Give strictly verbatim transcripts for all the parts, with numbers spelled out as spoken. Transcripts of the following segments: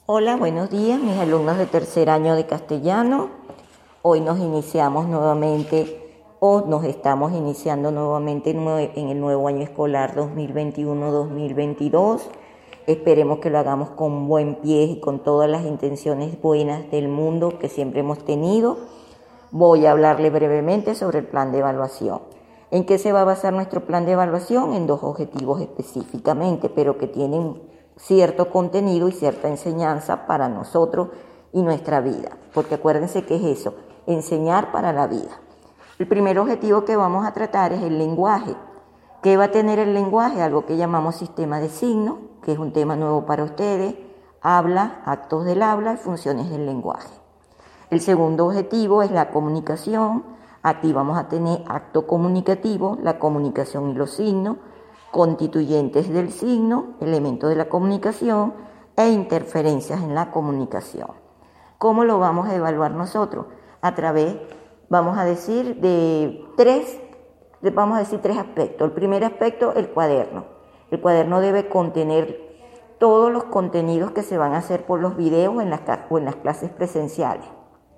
Hola, buenos días, mis alumnos de tercer año de castellano. Hoy nos iniciamos nuevamente o nos estamos iniciando nuevamente en el nuevo año escolar dos mil veintiuno dos mil veintidós. Esperemos que lo hagamos con buen pie y con todas las intenciones buenas del mundo que siempre hemos tenido. Voy a hablarle brevemente sobre el plan de evaluación. ¿En qué se va a basar nuestro plan de evaluación? En dos objetivos específicamente, pero que tienen cierto contenido y cierta enseñanza para nosotros y nuestra vida, porque acuérdense que es eso, enseñar para la vida. El primer objetivo que vamos a tratar es el lenguaje. ¿Qué va a tener el lenguaje? Algo que llamamos sistema de signos, que es un tema nuevo para ustedes, habla, actos del habla y funciones del lenguaje. El segundo objetivo es la comunicación. Aquí vamos a tener acto comunicativo, la comunicación y los signos, constituyentes del signo, elementos de la comunicación e interferencias en la comunicación. ¿Cómo lo vamos a evaluar nosotros? A través, vamos a decir, de tres, vamos a decir tres aspectos. El primer aspecto, el cuaderno. El cuaderno debe contener todos los contenidos que se van a hacer por los videos en las, o en las clases presenciales.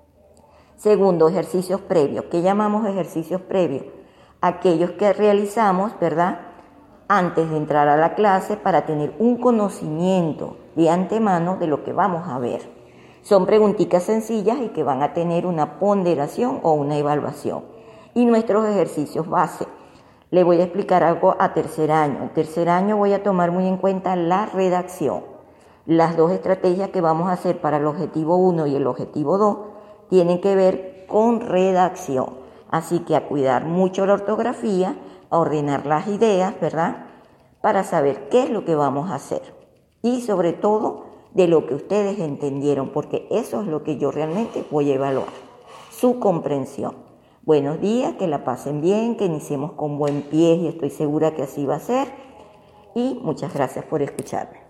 Segundo, ejercicios previos. ¿Qué llamamos ejercicios previos? Aquellos que realizamos, ¿verdad?, antes de entrar a la clase para tener un conocimiento de antemano de lo que vamos a ver. Son preguntitas sencillas y que van a tener una ponderación o una evaluación. Y nuestros ejercicios base. Le voy a explicar algo a tercer año. En tercer año voy a tomar muy en cuenta la redacción. Las dos estrategias que vamos a hacer para el objetivo uno y el objetivo dos tienen que ver con redacción. Así que a cuidar mucho la ortografía, a ordenar las ideas, ¿verdad?, para saber qué es lo que vamos a hacer. Y sobre todo, de lo que ustedes entendieron, porque eso es lo que yo realmente voy a evaluar, su comprensión. Buenos días, que la pasen bien, que iniciemos con buen pie y estoy segura que así va a ser. Y muchas gracias por escucharme.